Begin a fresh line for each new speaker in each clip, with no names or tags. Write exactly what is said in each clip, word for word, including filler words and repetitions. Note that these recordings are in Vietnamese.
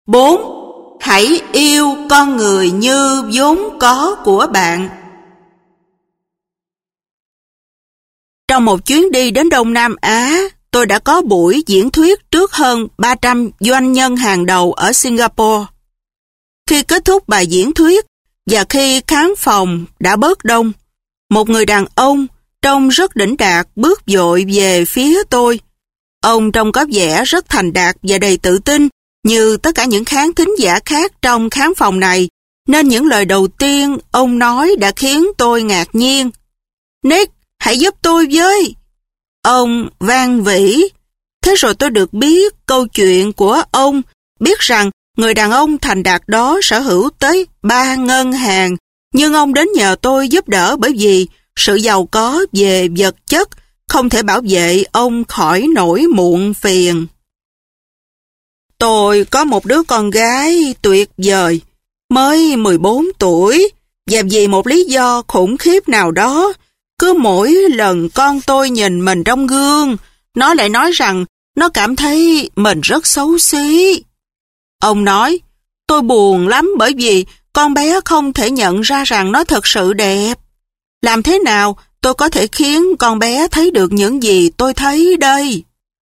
Bốn. Hãy yêu con người như vốn có của bạn. Trong một chuyến đi đến Đông Nam Á, tôi đã có buổi diễn thuyết trước hơn ba trăm doanh nhân hàng đầu ở Singapore. Khi kết thúc bài diễn thuyết và khi khán phòng đã bớt đông, một người đàn ông trông rất đỉnh đạt bước vội về phía tôi. Ông trông có vẻ rất thành đạt và đầy tự tin như tất cả những khán thính giả khác trong khán phòng này, nên những lời đầu tiên ông nói đã khiến tôi ngạc nhiên. Nick, hãy giúp tôi với! Ông van vỉ. Thế rồi tôi được biết câu chuyện của ông, biết rằng người đàn ông thành đạt đó sở hữu tới ba ngân hàng, nhưng ông đến nhờ tôi giúp đỡ bởi vì sự giàu có về vật chất không thể bảo vệ ông khỏi nỗi muộn phiền. Tôi có một đứa con gái tuyệt vời, mới mười bốn tuổi, và vì một lý do khủng khiếp nào đó, cứ mỗi lần con tôi nhìn mình trong gương, nó lại nói rằng nó cảm thấy mình rất xấu xí. Ông nói, tôi buồn lắm bởi vì con bé không thể nhận ra rằng nó thật sự đẹp. Làm thế nào tôi có thể khiến con bé thấy được những gì tôi thấy đây?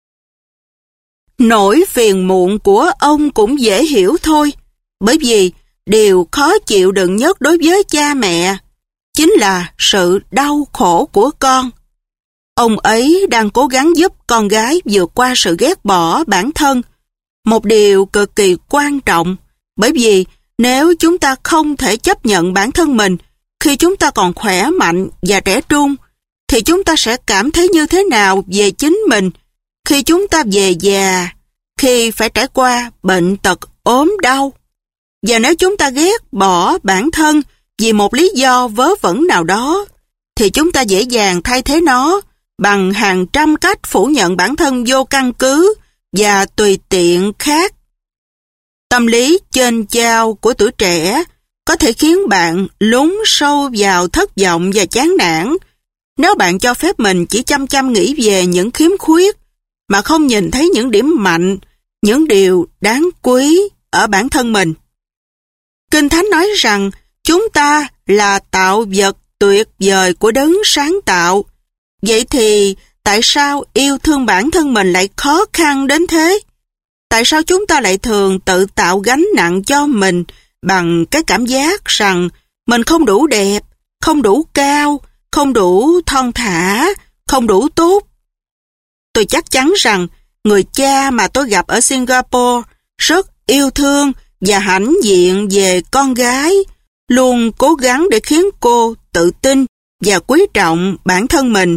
Nỗi phiền muộn của ông cũng dễ hiểu thôi, bởi vì điều khó chịu đựng nhất đối với cha mẹ chính là sự đau khổ của con. Ông ấy đang cố gắng giúp con gái vượt qua sự ghét bỏ bản thân, một điều cực kỳ quan trọng, bởi vì nếu chúng ta không thể chấp nhận bản thân mình khi chúng ta còn khỏe mạnh và trẻ trung, thì chúng ta sẽ cảm thấy như thế nào về chính mình khi chúng ta về già, khi phải trải qua bệnh tật ốm đau. Và nếu chúng ta ghét bỏ bản thân vì một lý do vớ vẩn nào đó, thì chúng ta dễ dàng thay thế nó bằng hàng trăm cách phủ nhận bản thân vô căn cứ và tùy tiện khác. Tâm lý chênh chao của tuổi trẻ có thể khiến bạn lún sâu vào thất vọng và chán nản nếu bạn cho phép mình chỉ chăm chăm nghĩ về những khiếm khuyết mà không nhìn thấy những điểm mạnh, những điều đáng quý ở bản thân mình. Kinh Thánh nói rằng chúng ta là tạo vật tuyệt vời của đấng sáng tạo. Vậy thì tại sao yêu thương bản thân mình lại khó khăn đến thế? Tại sao chúng ta lại thường tự tạo gánh nặng cho mình bằng cái cảm giác rằng mình không đủ đẹp, không đủ cao, không đủ thon thả, không đủ tốt? Tôi chắc chắn rằng người cha mà tôi gặp ở Singapore rất yêu thương và hãnh diện về con gái, luôn cố gắng để khiến cô tự tin và quý trọng bản thân mình.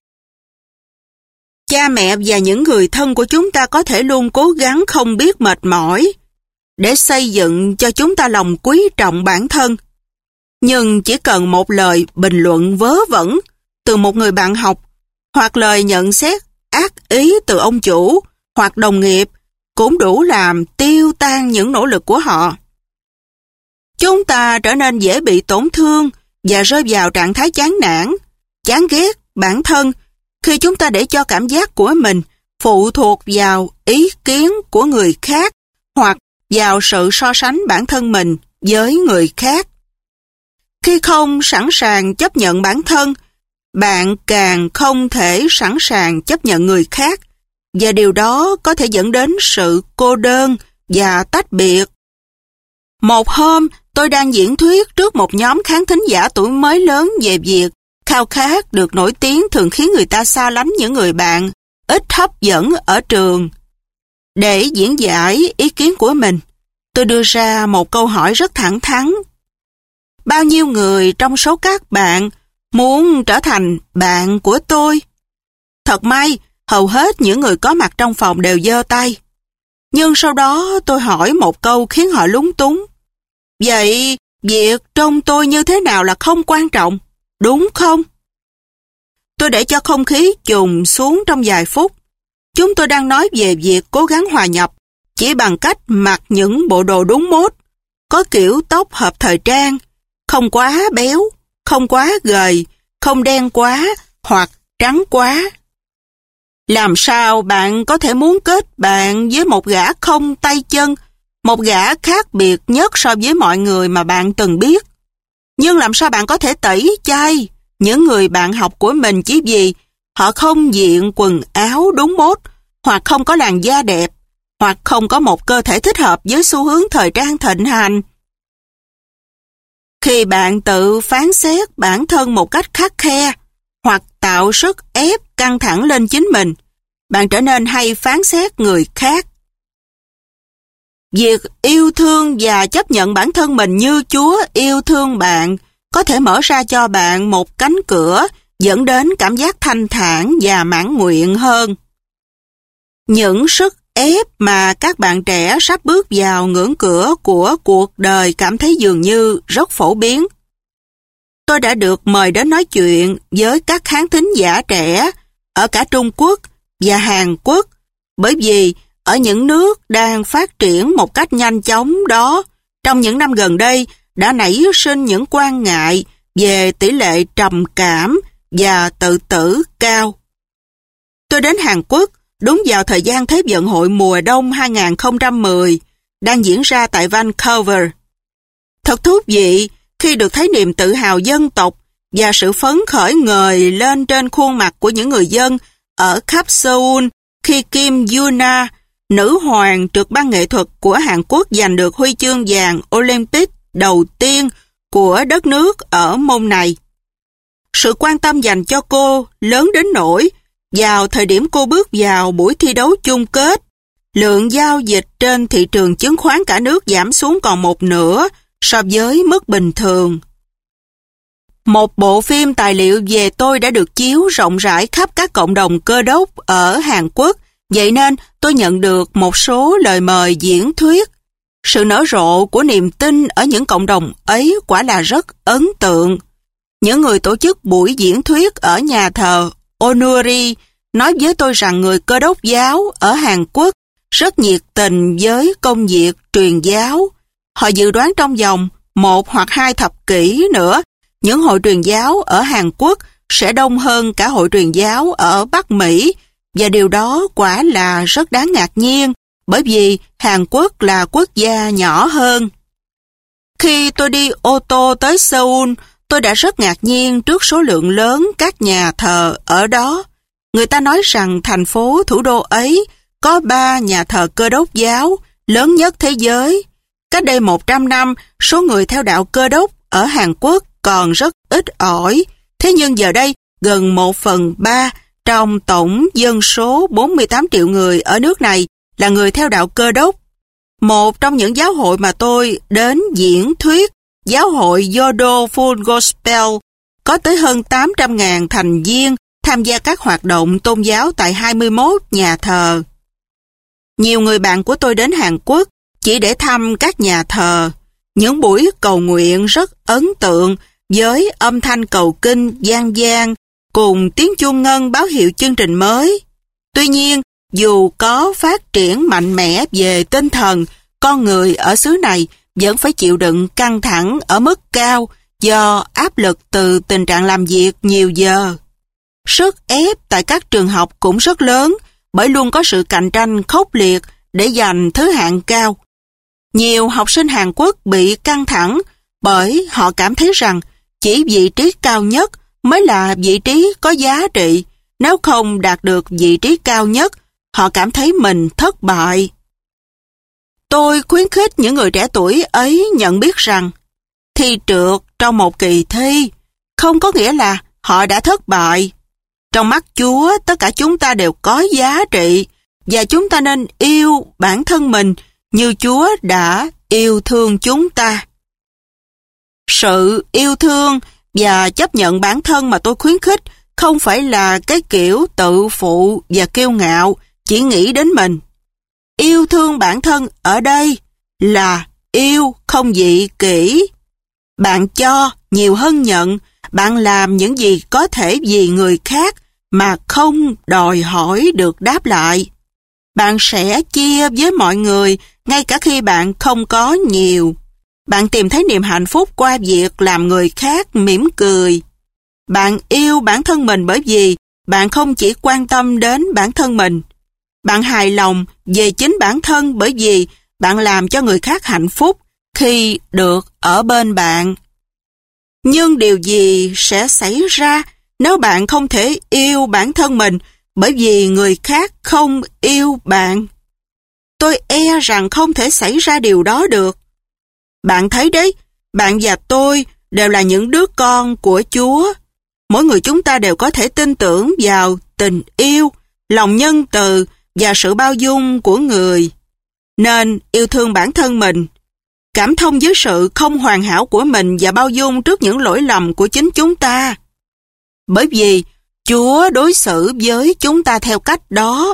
Cha mẹ và những người thân của chúng ta có thể luôn cố gắng không biết mệt mỏi để xây dựng cho chúng ta lòng quý trọng bản thân. Nhưng chỉ cần một lời bình luận vớ vẩn từ một người bạn học, hoặc lời nhận xét ác ý từ ông chủ hoặc đồng nghiệp cũng đủ làm tiêu tan những nỗ lực của họ. Chúng ta trở nên dễ bị tổn thương và rơi vào trạng thái chán nản, chán ghét bản thân khi chúng ta để cho cảm giác của mình phụ thuộc vào ý kiến của người khác hoặc vào sự so sánh bản thân mình với người khác. Khi không sẵn sàng chấp nhận bản thân, bạn càng không thể sẵn sàng chấp nhận người khác, và điều đó có thể dẫn đến sự cô đơn và tách biệt. Một hôm, tôi đang diễn thuyết trước một nhóm khán thính giả tuổi mới lớn về việc khao khát được nổi tiếng thường khiến người ta xa lánh những người bạn ít hấp dẫn ở trường. Để diễn giải ý kiến của mình, tôi đưa ra một câu hỏi rất thẳng thắn. Bao nhiêu người trong số các bạn muốn trở thành bạn của tôi? Thật may, hầu hết những người có mặt trong phòng đều giơ tay. Nhưng sau đó tôi hỏi một câu khiến họ lúng túng. Vậy, việc trông tôi như thế nào là không quan trọng, đúng không? Tôi để cho không khí chùng xuống trong vài phút. Chúng tôi đang nói về việc cố gắng hòa nhập chỉ bằng cách mặc những bộ đồ đúng mốt, có kiểu tóc hợp thời trang, không quá béo, không quá gầy, không đen quá hoặc trắng quá. Làm sao bạn có thể muốn kết bạn với một gã không tay chân, một gã khác biệt nhất so với mọi người mà bạn từng biết. Nhưng làm sao bạn có thể tẩy chay những người bạn học của mình chỉ vì họ không diện quần áo đúng mốt, hoặc không có làn da đẹp, hoặc không có một cơ thể thích hợp với xu hướng thời trang thịnh hành? Khi bạn tự phán xét bản thân một cách khắt khe, hoặc tạo sức ép căng thẳng lên chính mình, bạn trở nên hay phán xét người khác. Việc yêu thương và chấp nhận bản thân mình như Chúa yêu thương bạn có thể mở ra cho bạn một cánh cửa dẫn đến cảm giác thanh thản và mãn nguyện hơn. Những sức ép mà các bạn trẻ sắp bước vào ngưỡng cửa của cuộc đời cảm thấy dường như rất phổ biến. Tôi đã được mời đến nói chuyện với các khán thính giả trẻ ở cả Trung Quốc và Hàn Quốc, bởi vì ở những nước đang phát triển một cách nhanh chóng đó, trong những năm gần đây đã nảy sinh những quan ngại về tỷ lệ trầm cảm và tự tử cao. Tôi đến Hàn Quốc đúng vào thời gian Thế vận hội mùa đông hai không một không đang diễn ra tại Vancouver. Thật thú vị khi được thấy niềm tự hào dân tộc và sự phấn khởi ngời lên trên khuôn mặt của những người dân ở khắp Seoul khi Kim Yuna, nữ hoàng trượt băng nghệ thuật của Hàn Quốc, giành được huy chương vàng Olympic đầu tiên của đất nước ở môn này. Sự quan tâm dành cho cô lớn đến nỗi vào thời điểm cô bước vào buổi thi đấu chung kết, lượng giao dịch trên thị trường chứng khoán cả nước giảm xuống còn một nửa so với mức bình thường. Một bộ phim tài liệu về tôi đã được chiếu rộng rãi khắp các cộng đồng Cơ đốc ở Hàn Quốc, vậy nên tôi nhận được một số lời mời diễn thuyết. Sự nở rộ của niềm tin ở những cộng đồng ấy quả là rất ấn tượng. Những người tổ chức buổi diễn thuyết ở nhà thờ Onuri nói với tôi rằng người Cơ đốc giáo ở Hàn Quốc rất nhiệt tình với công việc truyền giáo. Họ dự đoán trong vòng một hoặc hai thập kỷ nữa, những hội truyền giáo ở Hàn Quốc sẽ đông hơn cả hội truyền giáo ở Bắc Mỹ, và điều đó quả là rất đáng ngạc nhiên, bởi vì Hàn Quốc là quốc gia nhỏ hơn. Khi tôi đi ô tô tới Seoul, tôi đã rất ngạc nhiên trước số lượng lớn các nhà thờ ở đó. Người ta nói rằng thành phố thủ đô ấy có ba nhà thờ Cơ đốc giáo lớn nhất thế giới. Cách đây một trăm năm, số người theo đạo Cơ đốc ở Hàn Quốc còn rất ít ỏi. Thế nhưng giờ đây, gần một phần ba trong tổng dân số bốn mươi tám triệu người ở nước này là người theo đạo Cơ đốc. Một trong những giáo hội mà tôi đến diễn thuyết, giáo hội Yodo Full Gospel, có tới hơn tám trăm nghìn thành viên tham gia các hoạt động tôn giáo tại hai mươi mốt nhà thờ. Nhiều người bạn của tôi đến Hàn Quốc chỉ để thăm các nhà thờ. Những buổi cầu nguyện rất ấn tượng với âm thanh cầu kinh vang vang cùng tiếng chuông ngân báo hiệu chương trình mới. Tuy nhiên, dù có phát triển mạnh mẽ về tinh thần, con người ở xứ này vẫn phải chịu đựng căng thẳng ở mức cao do áp lực từ tình trạng làm việc nhiều giờ. Sức ép tại các trường học cũng rất lớn bởi luôn có sự cạnh tranh khốc liệt để giành thứ hạng cao. Nhiều học sinh Hàn Quốc bị căng thẳng bởi họ cảm thấy rằng chỉ vị trí cao nhất mới là vị trí có giá trị. Nếu không đạt được vị trí cao nhất, họ cảm thấy mình thất bại. Tôi khuyến khích những người trẻ tuổi ấy nhận biết rằng thi trượt trong một kỳ thi không có nghĩa là họ đã thất bại. Trong mắt Chúa, tất cả chúng ta đều có giá trị và chúng ta nên yêu bản thân mình như Chúa đã yêu thương chúng ta. Sự yêu thương và chấp nhận bản thân mà tôi khuyến khích không phải là cái kiểu tự phụ và kiêu ngạo, chỉ nghĩ đến mình. Yêu thương bản thân ở đây là yêu không dị kỷ. Bạn cho nhiều hơn nhận, bạn làm những gì có thể vì người khác mà không đòi hỏi được đáp lại. Bạn sẽ chia với mọi người ngay cả khi bạn không có nhiều. Bạn tìm thấy niềm hạnh phúc qua việc làm người khác mỉm cười. Bạn yêu bản thân mình bởi vì bạn không chỉ quan tâm đến bản thân mình. Bạn hài lòng về chính bản thân bởi vì bạn làm cho người khác hạnh phúc khi được ở bên bạn. Nhưng điều gì sẽ xảy ra nếu bạn không thể yêu bản thân mình bởi vì người khác không yêu bạn? Tôi e rằng không thể xảy ra điều đó được. Bạn thấy đấy, bạn và tôi đều là những đứa con của Chúa. Mỗi người chúng ta đều có thể tin tưởng vào tình yêu, lòng nhân từ và sự bao dung của người. Nên yêu thương bản thân mình, cảm thông với sự không hoàn hảo của mình và bao dung trước những lỗi lầm của chính chúng ta. Bởi vì Chúa đối xử với chúng ta theo cách đó.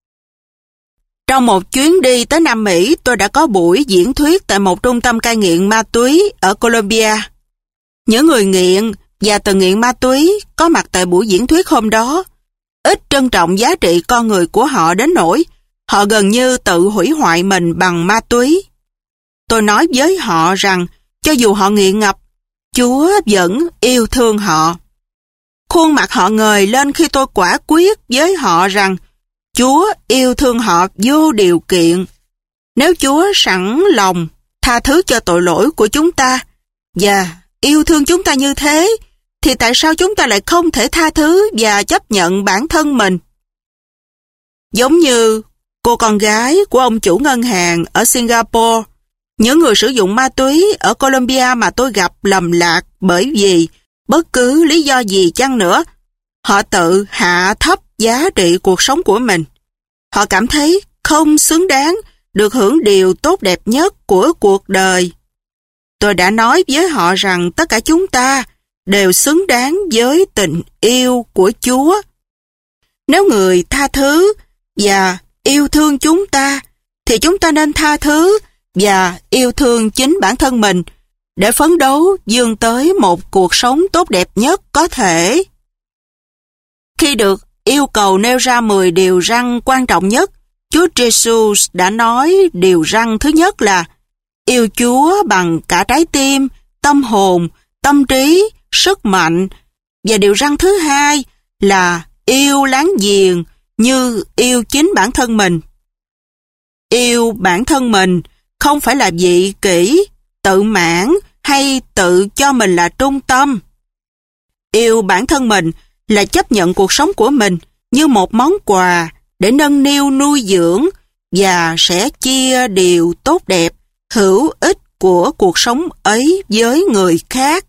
Trong một chuyến đi tới Nam Mỹ, tôi đã có buổi diễn thuyết tại một trung tâm cai nghiện ma túy ở Colombia. Những người nghiện và từng nghiện ma túy có mặt tại buổi diễn thuyết hôm đó ít trân trọng giá trị con người của họ đến nỗi họ gần như tự hủy hoại mình bằng ma túy. Tôi nói với họ rằng cho dù họ nghiện ngập, Chúa vẫn yêu thương họ. Khuôn mặt họ ngời lên khi tôi quả quyết với họ rằng Chúa yêu thương họ vô điều kiện. Nếu Chúa sẵn lòng tha thứ cho tội lỗi của chúng ta và yêu thương chúng ta như thế, thì tại sao chúng ta lại không thể tha thứ và chấp nhận bản thân mình? Giống như cô con gái của ông chủ ngân hàng ở Singapore, những người sử dụng ma túy ở Colombia mà tôi gặp lầm lạc bởi vì bất cứ lý do gì chăng nữa, họ tự hạ thấp giá trị cuộc sống của mình. Họ cảm thấy không xứng đáng được hưởng điều tốt đẹp nhất của cuộc đời. Tôi đã nói với họ rằng tất cả chúng ta đều xứng đáng với tình yêu của Chúa. Nếu người tha thứ và yêu thương chúng ta, thì chúng ta nên tha thứ và yêu thương chính bản thân mình để phấn đấu vươn tới một cuộc sống tốt đẹp nhất có thể. Khi được yêu cầu nêu ra mười điều răn quan trọng nhất, Chúa Giêsu đã nói điều răn thứ nhất là yêu Chúa bằng cả trái tim, tâm hồn, tâm trí, sức mạnh. Và điều răn thứ hai là yêu láng giềng như yêu chính bản thân mình. Yêu bản thân mình không phải là vị kỷ, tự mãn hay tự cho mình là trung tâm. Yêu bản thân mình là chấp nhận cuộc sống của mình như một món quà để nâng niu nuôi dưỡng và sẽ chia điều tốt đẹp, hữu ích của cuộc sống ấy với người khác.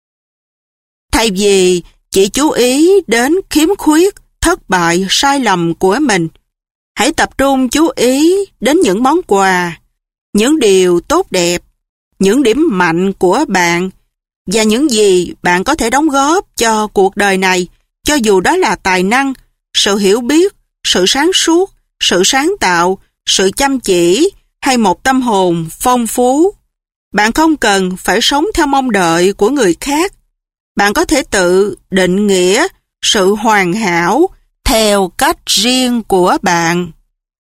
Thay vì chỉ chú ý đến khiếm khuyết, thất bại, sai lầm của mình, hãy tập trung chú ý đến những món quà, những điều tốt đẹp, những điểm mạnh của bạn và những gì bạn có thể đóng góp cho cuộc đời này, cho dù đó là tài năng, sự hiểu biết, sự sáng suốt, sự sáng tạo, sự chăm chỉ hay một tâm hồn phong phú. Bạn không cần phải sống theo mong đợi của người khác. Bạn có thể tự định nghĩa sự hoàn hảo theo cách riêng của bạn.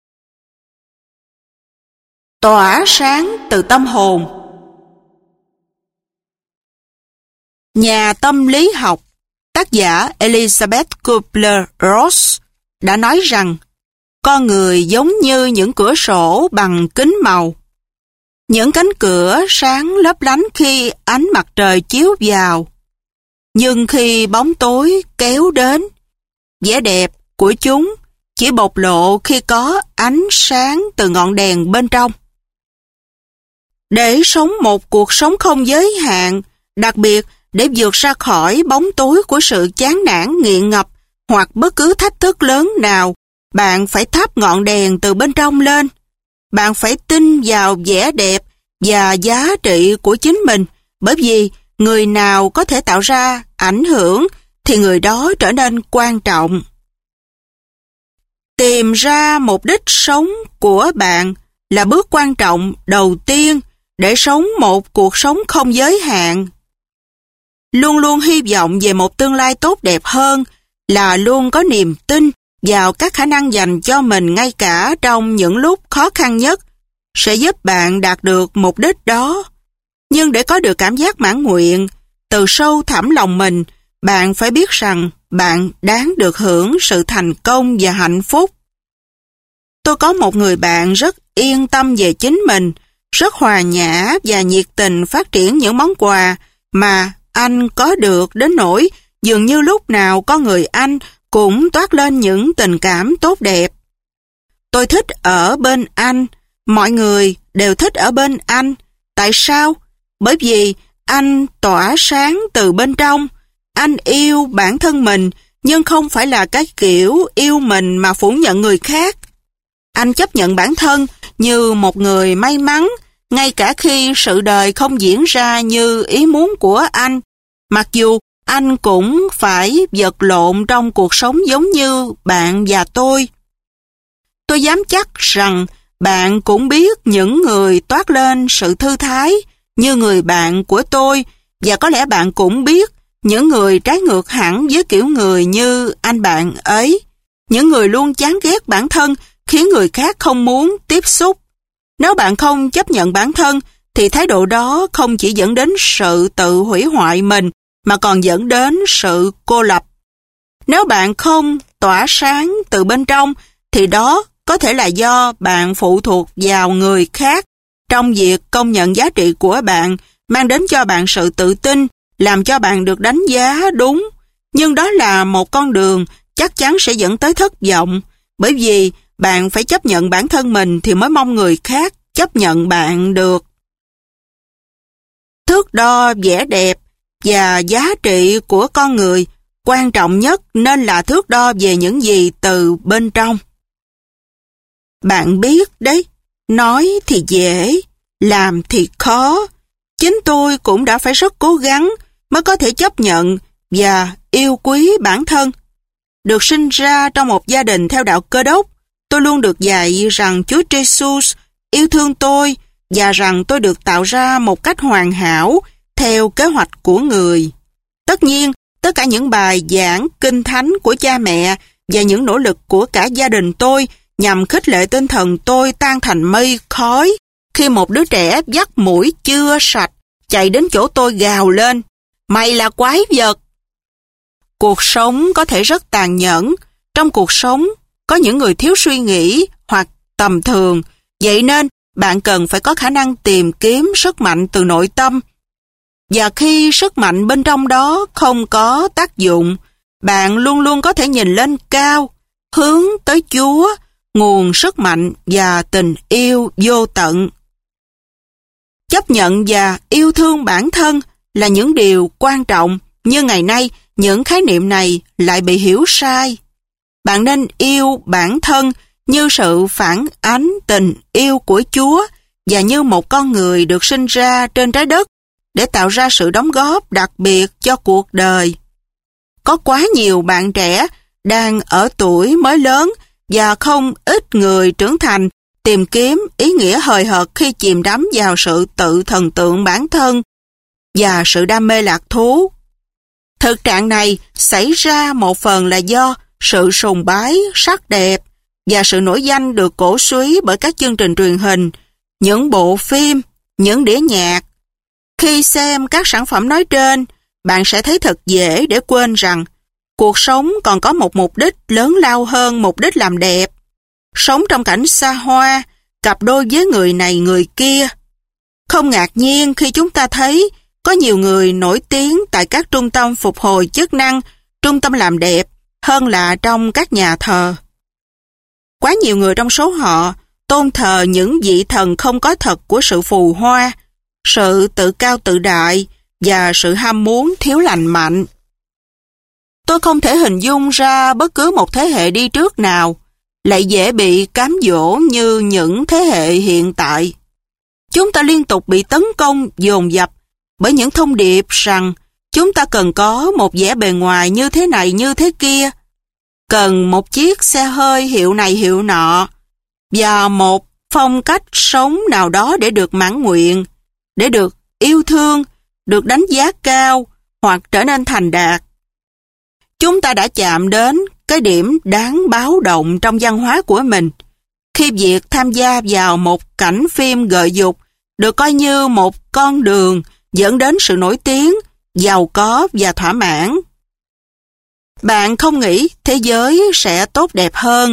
Tỏa sáng từ tâm hồn. Nhà tâm lý học, tác giả Elizabeth Kubler-Ross đã nói rằng con người giống như những cửa sổ bằng kính màu. Những cánh cửa sáng lấp lánh khi ánh mặt trời chiếu vào. Nhưng khi bóng tối kéo đến, vẻ đẹp của chúng chỉ bộc lộ khi có ánh sáng từ ngọn đèn bên trong. Để sống một cuộc sống không giới hạn, đặc biệt để vượt ra khỏi bóng tối của sự chán nản nghiện ngập hoặc bất cứ thách thức lớn nào, bạn phải thắp ngọn đèn từ bên trong lên. Bạn phải tin vào vẻ đẹp và giá trị của chính mình, bởi vì người nào có thể tạo ra ảnh hưởng thì người đó trở nên quan trọng. Tìm ra mục đích sống của bạn là bước quan trọng đầu tiên để sống một cuộc sống không giới hạn. Luôn luôn hy vọng về một tương lai tốt đẹp hơn là luôn có niềm tin vào các khả năng dành cho mình ngay cả trong những lúc khó khăn nhất sẽ giúp bạn đạt được mục đích đó. Nhưng để có được cảm giác mãn nguyện, từ sâu thẳm lòng mình, bạn phải biết rằng bạn đáng được hưởng sự thành công và hạnh phúc. tôi có một người bạn rất yên tâm về chính mình, rất hòa nhã và nhiệt tình phát triển những món quà mà anh có được đến nỗi dường như lúc nào con người anh cũng toát lên những tình cảm tốt đẹp. Tôi thích ở bên anh, mọi người đều thích ở bên anh. Tại sao? Bởi vì anh tỏa sáng từ bên trong. Anh yêu bản thân mình, nhưng không phải là cái kiểu yêu mình mà phủ nhận người khác. Anh chấp nhận bản thân như một người may mắn, ngay cả khi sự đời không diễn ra như ý muốn của anh. Mặc dù anh cũng phải vật lộn trong cuộc sống giống như bạn và tôi. Tôi dám chắc rằng bạn cũng biết những người toát lên sự thư thái như người bạn của tôi, và có lẽ bạn cũng biết những người trái ngược hẳn với kiểu người như anh bạn ấy. Những người luôn chán ghét bản thân khiến người khác không muốn tiếp xúc. Nếu bạn không chấp nhận bản thân thì thái độ đó không chỉ dẫn đến sự tự hủy hoại mình mà còn dẫn đến sự cô lập. Nếu bạn không tỏa sáng từ bên trong thì đó có thể là do bạn phụ thuộc vào người khác trong việc công nhận giá trị của bạn, mang đến cho bạn sự tự tin, làm cho bạn được đánh giá đúng. Nhưng đó là một con đường chắc chắn sẽ dẫn tới thất vọng, bởi vì bạn phải chấp nhận bản thân mình thì mới mong người khác chấp nhận bạn được. Thước đo vẻ đẹp và giá trị của con người quan trọng nhất nên là thước đo về những gì từ bên trong. Bạn biết đấy, nói thì dễ, làm thì khó. Chính tôi cũng đã phải rất cố gắng mới có thể chấp nhận và yêu quý bản thân. Được sinh ra trong một gia đình theo đạo Cơ Đốc, tôi luôn được dạy rằng Chúa Jesus yêu thương tôi và rằng tôi được tạo ra một cách hoàn hảo theo kế hoạch của người. Tất nhiên, tất cả những bài giảng kinh thánh của cha mẹ và những nỗ lực của cả gia đình tôi nhằm khích lệ tinh thần tôi tan thành mây khói khi một đứa trẻ dắt mũi chưa sạch chạy đến chỗ tôi gào lên: "Mày là quái vật!" Cuộc sống có thể rất tàn nhẫn. Trong cuộc sống có những người thiếu suy nghĩ hoặc tầm thường, vậy nên bạn cần phải có khả năng tìm kiếm sức mạnh từ nội tâm. Và khi sức mạnh bên trong đó không có tác dụng, bạn luôn luôn có thể nhìn lên cao, hướng tới Chúa, nguồn sức mạnh và tình yêu vô tận. Chấp nhận và yêu thương bản thân là những điều quan trọng, nhưng ngày nay những khái niệm này lại bị hiểu sai. Bạn nên yêu bản thân như sự phản ánh tình yêu của Chúa và như một con người được sinh ra trên trái đất để tạo ra sự đóng góp đặc biệt cho cuộc đời. Có quá nhiều bạn trẻ đang ở tuổi mới lớn và không ít người trưởng thành tìm kiếm ý nghĩa hời hợt khi chìm đắm vào sự tự thần tượng bản thân và sự đam mê lạc thú. Thực trạng này xảy ra một phần là do sự sùng bái sắc đẹp và sự nổi danh được cổ suý bởi các chương trình truyền hình, những bộ phim, những đĩa nhạc. Khi xem các sản phẩm nói trên, bạn sẽ thấy thật dễ để quên rằng cuộc sống còn có một mục đích lớn lao hơn mục đích làm đẹp. Sống trong cảnh xa hoa, cặp đôi với người này người kia. Không ngạc nhiên khi chúng ta thấy có nhiều người nổi tiếng tại các trung tâm phục hồi chức năng, trung tâm làm đẹp hơn là trong các nhà thờ. Quá nhiều người trong số họ tôn thờ những vị thần không có thật của sự phù hoa, sự tự cao tự đại và sự ham muốn thiếu lành mạnh. Tôi không thể hình dung ra bất cứ một thế hệ đi trước nào lại dễ bị cám dỗ như những thế hệ hiện tại. Chúng ta liên tục bị tấn công dồn dập bởi những thông điệp rằng chúng ta cần có một vẻ bề ngoài như thế này như thế kia, cần một chiếc xe hơi hiệu này hiệu nọ và một phong cách sống nào đó để được mãn nguyện, để được yêu thương, được đánh giá cao hoặc trở nên thành đạt. Chúng ta đã chạm đến cái điểm đáng báo động trong văn hóa của mình khi việc tham gia vào một cảnh phim gợi dục được coi như một con đường dẫn đến sự nổi tiếng, giàu có và thỏa mãn. Bạn không nghĩ thế giới sẽ tốt đẹp hơn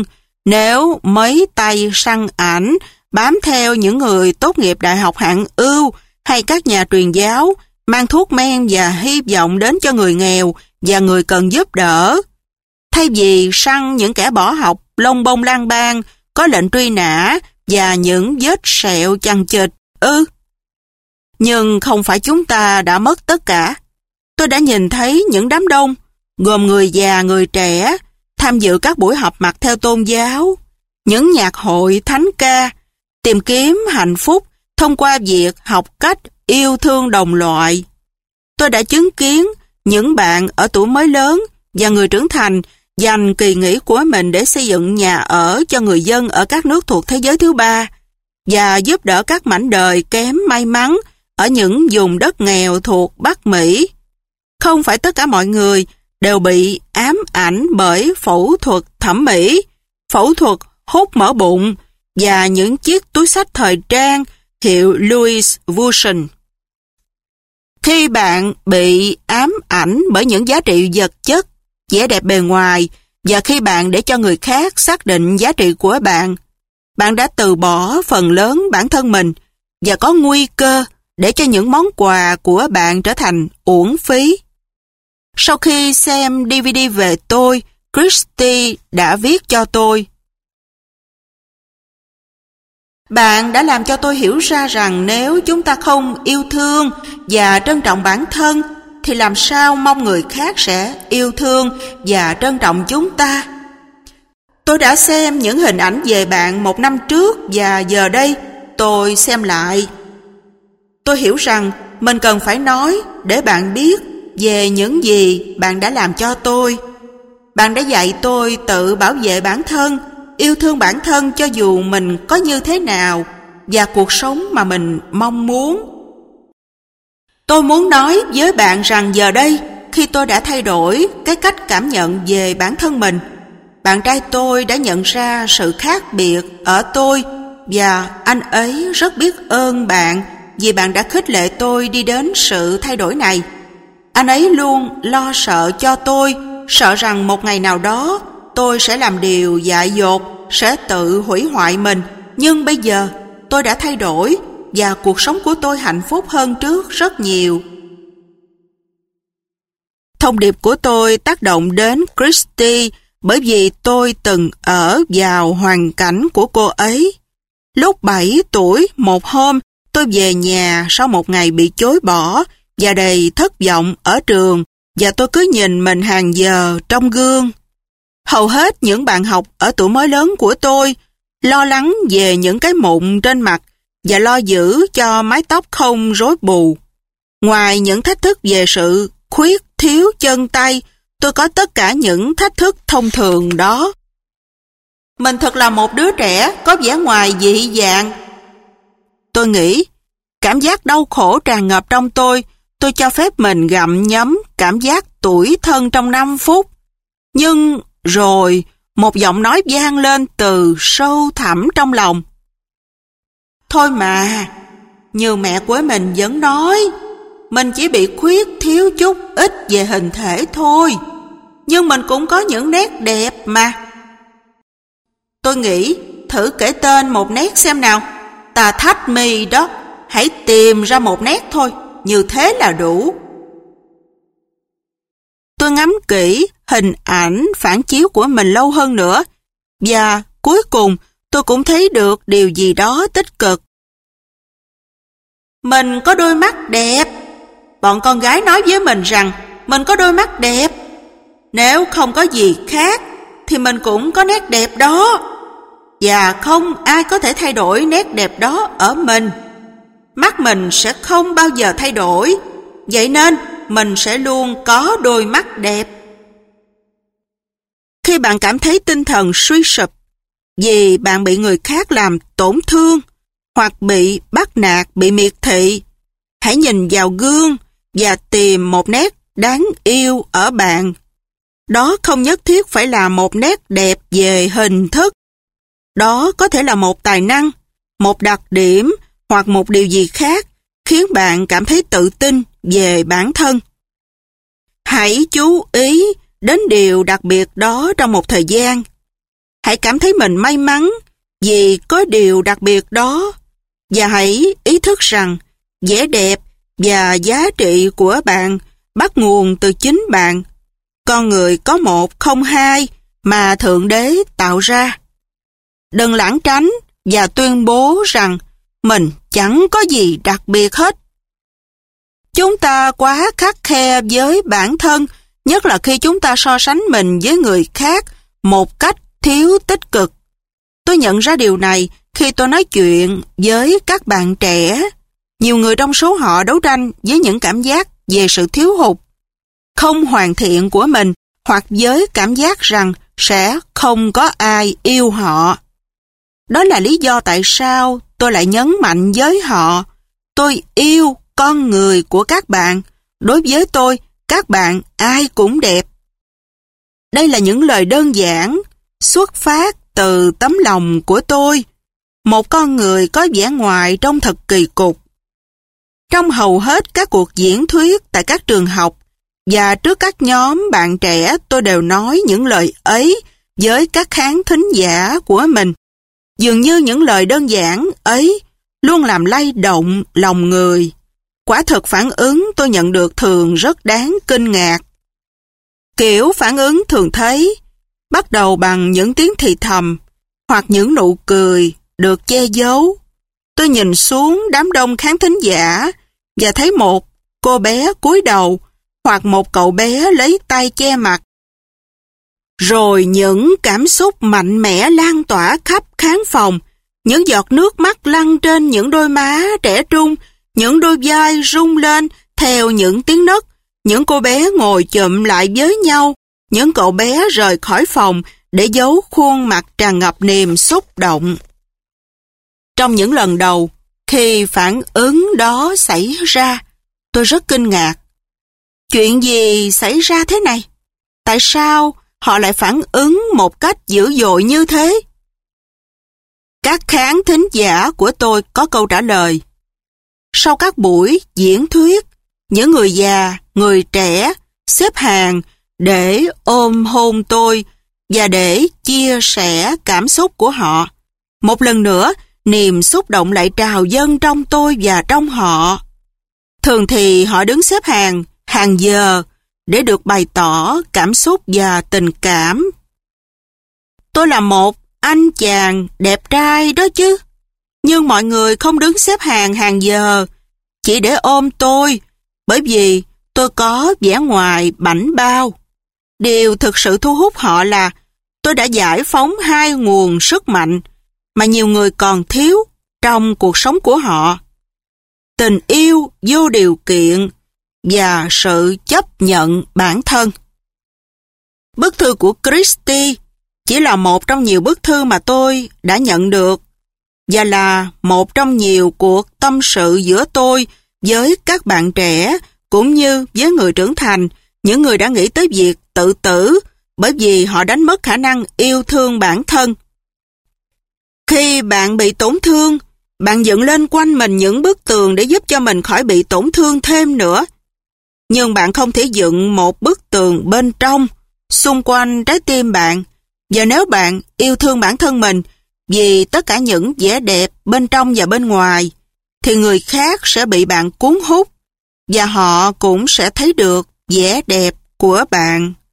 Nếu mấy tay săn ảnh bám theo những người tốt nghiệp đại học hạng ưu hay các nhà truyền giáo, mang thuốc men và hy vọng đến cho người nghèo và người cần giúp đỡ, thay vì săn những kẻ bỏ học, lông bông lang bang, có lệnh truy nã và những vết sẹo chằng chịt ư? Nhưng không phải chúng ta đã mất tất cả. Tôi đã nhìn thấy những đám đông, gồm người già, người trẻ, tham dự các buổi họp mặt theo tôn giáo, những nhạc hội, thánh ca, tìm kiếm hạnh phúc thông qua việc học cách yêu thương đồng loại. Tôi đã chứng kiến những bạn ở tuổi mới lớn và người trưởng thành dành kỳ nghỉ của mình để xây dựng nhà ở cho người dân ở các nước thuộc thế giới thứ ba và giúp đỡ các mảnh đời kém may mắn ở những vùng đất nghèo thuộc Bắc Mỹ. Không phải tất cả mọi người đều bị ám ảnh bởi phẫu thuật thẩm mỹ, phẫu thuật hút mỡ bụng và những chiếc túi xách thời trang hiệu Louis Vuitton. Khi bạn bị ám ảnh bởi những giá trị vật chất, vẻ đẹp bề ngoài, và khi bạn để cho người khác xác định giá trị của bạn, bạn đã từ bỏ phần lớn bản thân mình và có nguy cơ để cho những món quà của bạn trở thành uổng phí. Sau khi xem đê vê đê về tôi, Christy đã viết cho tôi: Bạn đã làm cho tôi hiểu ra rằng nếu chúng ta không yêu thương và trân trọng bản thân, thì làm sao mong người khác sẽ yêu thương và trân trọng chúng ta. Tôi đã xem những hình ảnh về bạn một năm trước và giờ đây tôi xem lại. Tôi hiểu rằng mình cần phải nói để bạn biết về những gì bạn đã làm cho tôi. Bạn đã dạy tôi tự bảo vệ bản thân, yêu thương bản thân cho dù mình có như thế nào và cuộc sống mà mình mong muốn. Tôi muốn nói với bạn rằng giờ đây, khi tôi đã thay đổi cái cách cảm nhận về bản thân mình, bạn trai tôi đã nhận ra sự khác biệt ở tôi và anh ấy rất biết ơn bạn vì bạn đã khích lệ tôi đi đến sự thay đổi này. Anh ấy luôn lo sợ cho tôi, sợ rằng một ngày nào đó tôi sẽ làm điều dại dột, sẽ tự hủy hoại mình. Nhưng bây giờ tôi đã thay đổi và cuộc sống của tôi hạnh phúc hơn trước rất nhiều. Thông điệp của tôi tác động đến Christy bởi vì tôi từng ở vào hoàn cảnh của cô ấy. Lúc bảy tuổi, một hôm, tôi về nhà sau một ngày bị chối bỏ và đầy thất vọng ở trường, và tôi cứ nhìn mình hàng giờ trong gương. Hầu hết những bạn học ở tuổi mới lớn của tôi lo lắng về những cái mụn trên mặt và lo giữ cho mái tóc không rối bù. Ngoài những thách thức về sự khuyết thiếu chân tay, tôi có tất cả những thách thức thông thường đó. Mình thật là một đứa trẻ có vẻ ngoài dị dạng. Tôi nghĩ, cảm giác đau khổ tràn ngập trong tôi, tôi cho phép mình gặm nhấm cảm giác tủi thân trong năm phút. Nhưng rồi, một giọng nói vang lên từ sâu thẳm trong lòng. Thôi mà, như mẹ của mình vẫn nói, mình chỉ bị khuyết thiếu chút ít về hình thể thôi, nhưng mình cũng có những nét đẹp mà. Tôi nghĩ, thử kể tên một nét xem nào. Tà thách mì đó, hãy tìm ra một nét thôi, như thế là đủ. Tôi ngắm kỹ hình ảnh phản chiếu của mình lâu hơn nữa, và cuối cùng tôi cũng thấy được điều gì đó tích cực. Mình có đôi mắt đẹp. Bọn con gái nói với mình rằng mình có đôi mắt đẹp. Nếu không có gì khác thì mình cũng có nét đẹp đó. Và không ai có thể thay đổi nét đẹp đó ở mình. Mắt mình sẽ không bao giờ thay đổi. Vậy nên mình sẽ luôn có đôi mắt đẹp. Khi bạn cảm thấy tinh thần suy sụp vì bạn bị người khác làm tổn thương hoặc bị bắt nạt, bị miệt thị, hãy nhìn vào gương và tìm một nét đáng yêu ở bạn. Đó không nhất thiết phải là một nét đẹp về hình thức. Đó có thể là một tài năng, một đặc điểm hoặc một điều gì khác khiến bạn cảm thấy tự tin về bản thân. Hãy chú ý đến điều đặc biệt đó trong một thời gian. hãy cảm thấy mình may mắn vì có điều đặc biệt đó. Và hãy ý thức rằng vẻ đẹp và giá trị của bạn bắt nguồn từ chính bạn. Con người có một không hai mà Thượng Đế tạo ra. Đừng lảng tránh và tuyên bố rằng mình chẳng có gì đặc biệt hết. Chúng ta quá khắt khe với bản thân, nhất là khi chúng ta so sánh mình với người khác một cách thiếu tích cực. Tôi nhận ra điều này khi tôi nói chuyện với các bạn trẻ. Nhiều người trong số họ đấu tranh với những cảm giác về sự thiếu hụt, không hoàn thiện của mình, hoặc với cảm giác rằng sẽ không có ai yêu họ. Đó là lý do tại sao tôi lại nhấn mạnh với họ, tôi yêu con người của các bạn. Đối với tôi, các bạn ai cũng đẹp. Đây là những lời đơn giản, xuất phát từ tấm lòng của tôi. Một con người có vẻ ngoài trông thật kỳ cục. Trong hầu hết các cuộc diễn thuyết tại các trường học và trước các nhóm bạn trẻ, tôi đều nói những lời ấy với các khán thính giả của mình. Dường như những lời đơn giản ấy luôn làm lay động lòng người. Quả thực phản ứng tôi nhận được thường rất đáng kinh ngạc. Kiểu phản ứng thường thấy bắt đầu bằng những tiếng thì thầm hoặc những nụ cười được che giấu. Tôi nhìn xuống đám đông khán thính giả và thấy một cô bé cúi đầu hoặc một cậu bé lấy tay che mặt. Rồi những cảm xúc mạnh mẽ lan tỏa khắp khán phòng, những giọt nước mắt lăn trên những đôi má trẻ trung, những đôi vai rung lên theo những tiếng nấc, những cô bé ngồi chụm lại với nhau, những cậu bé rời khỏi phòng để giấu khuôn mặt tràn ngập niềm xúc động. Trong những lần đầu, khi phản ứng đó xảy ra, tôi rất kinh ngạc. Chuyện gì xảy ra thế này? Tại sao họ lại phản ứng một cách dữ dội như thế? Các khán thính giả của tôi có câu trả lời. Sau các buổi diễn thuyết, những người già, người trẻ xếp hàng để ôm hôn tôi và để chia sẻ cảm xúc của họ. Một lần nữa, niềm xúc động lại trào dâng trong tôi và trong họ. Thường thì họ đứng xếp hàng, hàng giờ để được bày tỏ cảm xúc và tình cảm. Tôi là một anh chàng đẹp trai đó chứ. Nhưng mọi người không đứng xếp hàng hàng giờ chỉ để ôm tôi, bởi vì tôi có vẻ ngoài bảnh bao. Điều thực sự thu hút họ là tôi đã giải phóng hai nguồn sức mạnh mà nhiều người còn thiếu trong cuộc sống của họ. Tình yêu vô điều kiện và sự chấp nhận bản thân. Bức thư của Christy chỉ là một trong nhiều bức thư mà tôi đã nhận được và là một trong nhiều cuộc tâm sự giữa tôi với các bạn trẻ cũng như với người trưởng thành, những người đã nghĩ tới việc tự tử bởi vì họ đánh mất khả năng yêu thương bản thân. Khi bạn bị tổn thương, bạn dựng lên quanh mình những bức tường để giúp cho mình khỏi bị tổn thương thêm nữa. Nhưng bạn không thể dựng một bức tường bên trong, xung quanh trái tim bạn. Và nếu bạn yêu thương bản thân mình vì tất cả những vẻ đẹp bên trong và bên ngoài, thì người khác sẽ bị bạn cuốn hút và họ cũng sẽ thấy được vẻ đẹp của bạn.